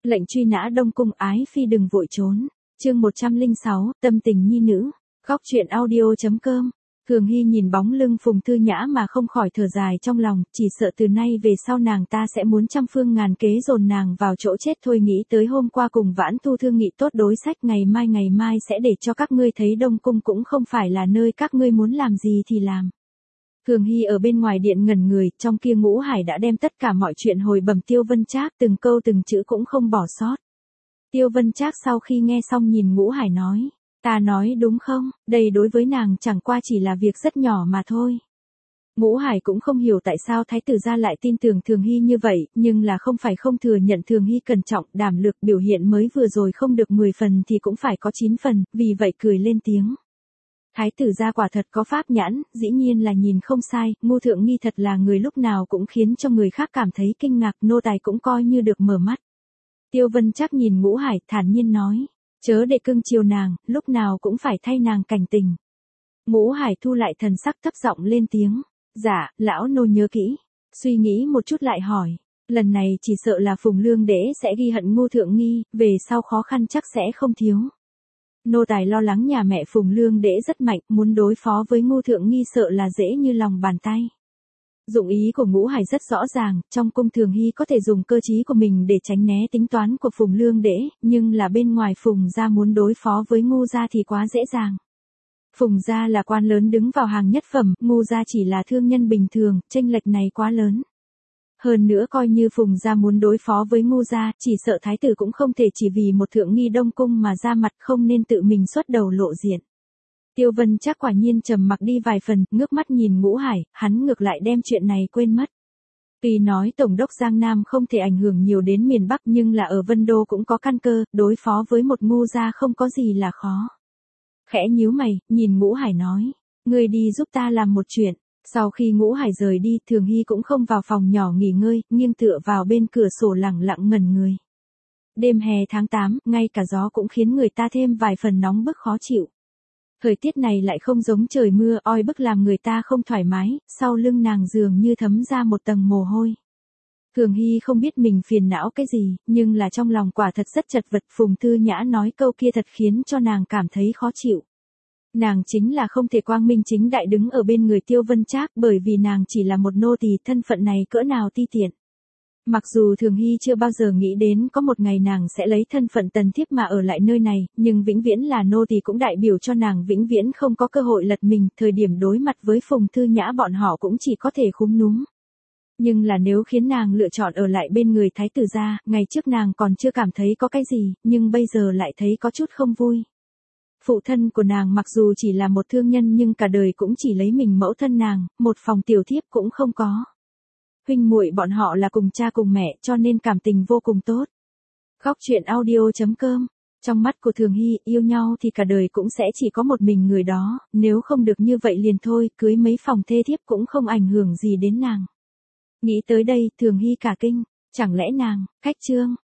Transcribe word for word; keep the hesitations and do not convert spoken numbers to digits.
Lệnh truy nã Đông Cung ái phi đừng vội trốn. Chương một trăm lẻ sáu, tâm tình nhi nữ. Góc truyện audio.com. Thường Hy nhìn bóng lưng Phùng Thư Nhã mà không khỏi thở dài trong lòng, chỉ sợ từ nay về sau nàng ta sẽ muốn trăm phương ngàn kế dồn nàng vào chỗ chết thôi. Nghĩ tới hôm qua cùng Vãn Thu thương nghị tốt đối sách, ngày mai ngày mai sẽ để cho các ngươi thấy Đông Cung cũng không phải là nơi các ngươi muốn làm gì thì làm. Thường Hy ở bên ngoài điện ngẩn người, trong kia Ngũ Hải đã đem tất cả mọi chuyện hồi bẩm Tiêu Vân Trác, từng câu từng chữ cũng không bỏ sót. Tiêu Vân Trác sau khi nghe xong nhìn Ngũ Hải nói, ta nói đúng không, đây đối với nàng chẳng qua chỉ là việc rất nhỏ mà thôi. Ngũ Hải cũng không hiểu tại sao thái tử gia lại tin tưởng Thường Hy như vậy, nhưng là không phải không thừa nhận Thường Hy cẩn trọng, đảm lược, biểu hiện mới vừa rồi không được mười phần thì cũng phải có chín phần, vì vậy cười lên tiếng. Thái tử gia quả thật có pháp nhãn, dĩ nhiên là nhìn không sai, Ngô Thượng Nghi thật là người lúc nào cũng khiến cho người khác cảm thấy kinh ngạc, nô tài cũng coi như được mở mắt. Tiêu Vân Trác nhìn Ngũ Hải, thản nhiên nói, chớ để cưng chiều nàng, lúc nào cũng phải thay nàng cảnh tình. Ngũ Hải thu lại thần sắc, thấp giọng lên tiếng, dạ, lão nô nhớ kỹ. Suy nghĩ một chút lại hỏi, lần này chỉ sợ là Phùng Lương Đễ sẽ ghi hận Ngô Thượng Nghi, về sau khó khăn chắc sẽ không thiếu. Nô tài lo lắng nhà mẹ Phùng Lương Đễ rất mạnh, muốn đối phó với Ngô Thượng Nghi sợ là dễ như lòng bàn tay. Dụng ý của Ngũ Hải rất rõ ràng, trong cung Thường Hy có thể dùng cơ trí của mình để tránh né tính toán của Phùng Lương Đễ, nhưng là bên ngoài Phùng gia muốn đối phó với Ngô gia thì quá dễ dàng. Phùng gia là quan lớn đứng vào hàng nhất phẩm, Ngô gia chỉ là thương nhân bình thường, chênh lệch này quá lớn. Hơn nữa coi như Phùng gia muốn đối phó với Ngô gia, chỉ sợ thái tử cũng không thể chỉ vì một Thượng Nghi Đông Cung mà ra mặt, không nên tự mình xuất đầu lộ diện. Tiêu Vân Trác quả nhiên trầm mặc đi vài phần, ngước mắt nhìn Ngũ Hải, hắn ngược lại đem chuyện này quên mất. Tuy nói Tổng đốc Giang Nam không thể ảnh hưởng nhiều đến miền Bắc nhưng là ở Vân Đô cũng có căn cơ, đối phó với một Ngô gia không có gì là khó. Khẽ nhíu mày, nhìn Ngũ Hải nói, ngươi đi giúp ta làm một chuyện. Sau khi Ngũ Hải rời đi, Thường Hy cũng không vào phòng nhỏ nghỉ ngơi, nghiêng tựa vào bên cửa sổ lẳng lặng ngẩn người. Đêm hè tháng tám, ngay cả gió cũng khiến người ta thêm vài phần nóng bức khó chịu. Thời tiết này lại không giống trời mưa, oi bức làm người ta không thoải mái, sau lưng nàng dường như thấm ra một tầng mồ hôi. Thường Hy không biết mình phiền não cái gì, nhưng là trong lòng quả thật rất chật vật. Phùng Thư Nhã nói câu kia thật khiến cho nàng cảm thấy khó chịu. Nàng chính là không thể quang minh chính đại đứng ở bên người Tiêu Vân Trác, bởi vì nàng chỉ là một nô tỳ, thân phận này cỡ nào ti tiện. Mặc dù Thường Hy chưa bao giờ nghĩ đến có một ngày nàng sẽ lấy thân phận tần thiếp mà ở lại nơi này, nhưng vĩnh viễn là nô tỳ cũng đại biểu cho nàng vĩnh viễn không có cơ hội lật mình, thời điểm đối mặt với Phùng Thư Nhã bọn họ cũng chỉ có thể khúm núm. Nhưng là nếu khiến nàng lựa chọn ở lại bên người thái tử gia, ngày trước nàng còn chưa cảm thấy có cái gì, nhưng bây giờ lại thấy có chút không vui. Phụ thân của nàng mặc dù chỉ là một thương nhân nhưng cả đời cũng chỉ lấy mình mẫu thân nàng, một phòng tiểu thiếp cũng không có. Huynh muội bọn họ là cùng cha cùng mẹ cho nên cảm tình vô cùng tốt. Góc truyện audio.com. Trong mắt của Thường Hy, yêu nhau thì cả đời cũng sẽ chỉ có một mình người đó, nếu không được như vậy liền thôi, cưới mấy phòng thê thiếp cũng không ảnh hưởng gì đến nàng. Nghĩ tới đây, Thường Hy cả kinh, chẳng lẽ nàng, cách trương,